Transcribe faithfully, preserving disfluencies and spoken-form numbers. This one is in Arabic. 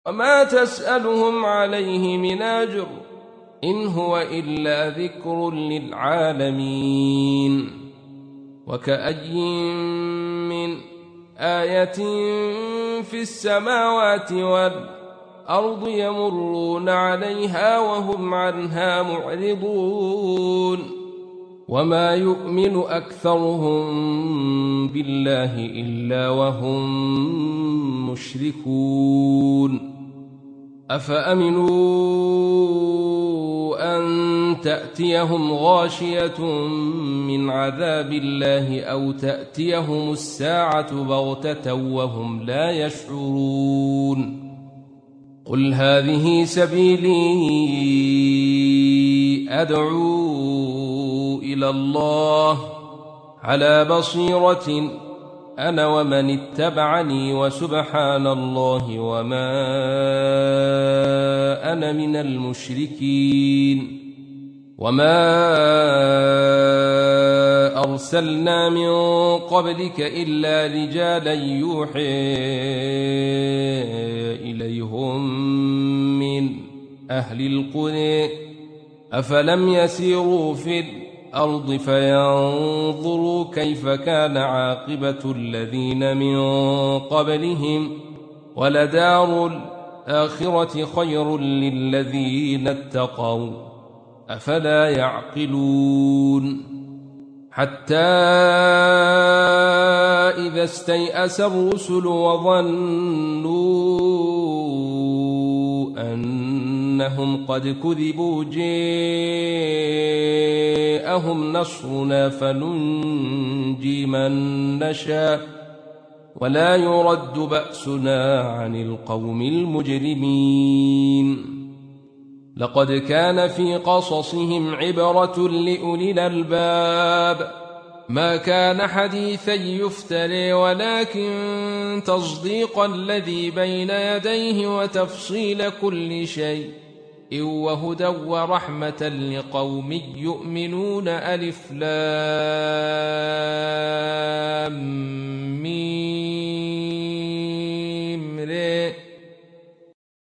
وما تسألهم عليه من أجر إن هو إلا ذكر للعالمين. وكأي من آية في السماوات والأرض يمرون عليها وهم عنها معرضون وما يؤمن أكثرهم بالله إلا وهم مشركون. أفأمنوا أن تأتيهم غاشية من عذاب الله أو تأتيهم الساعة بغتة وهم لا يشعرون. قل هذه سبيلي أدعو إلى الله على بصيرة أنا ومن اتبعني وسبحان الله وما أنا من المشركين. وما أرسلنا من قبلك إلا رجالا يوحي إليهم من أهل القرى أفلم يسيروا في الأرض فينظروا كيف كان عاقبة الذين من قبلهم ولدار الآخرة خير للذين اتقوا أفلا يعقلون. حتى إذا استيأس الرسل وظنوا أنهم قد كذبوا جاءهم نصرنا فننجي من نشاء ولا يرد بأسنا عن القوم المجرمين. لقد كان في قصصهم عبرة لأولي الألباب ما كان حديثا يفتري ولكن تصديق الذي بين يديه وتفصيل كل شيء وهدى ورحمة لقوم يؤمنون. ألف لام